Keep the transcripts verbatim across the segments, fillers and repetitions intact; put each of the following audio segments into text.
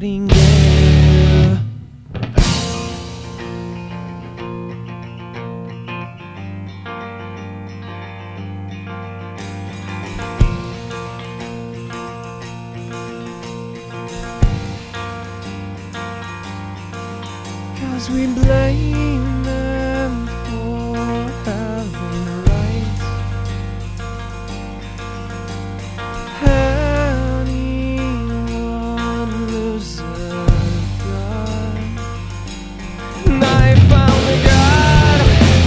Nightingale. Cause we blame them for having rights. Anyone lose a gun? And I found a God.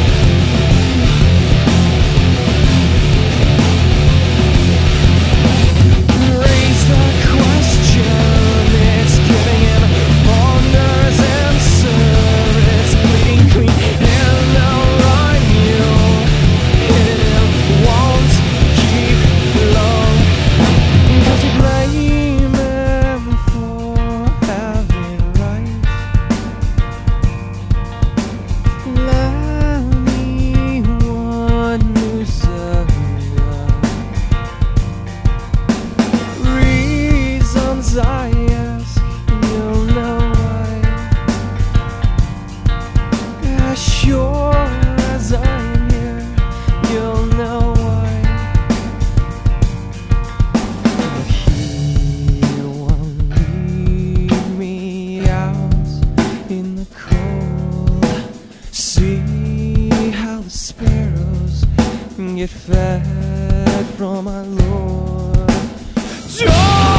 Raise the question, it's giving him honors and service, bleeding clean and now on you. Hitting him won't keep long, cause you blame him for having rights. Anyone who's a gun. Reasons I ask, you'll know why. As sure as I'm here, you'll know why. He won't leave me out in the cold. See how the sparrows get fed from my Lord. Don't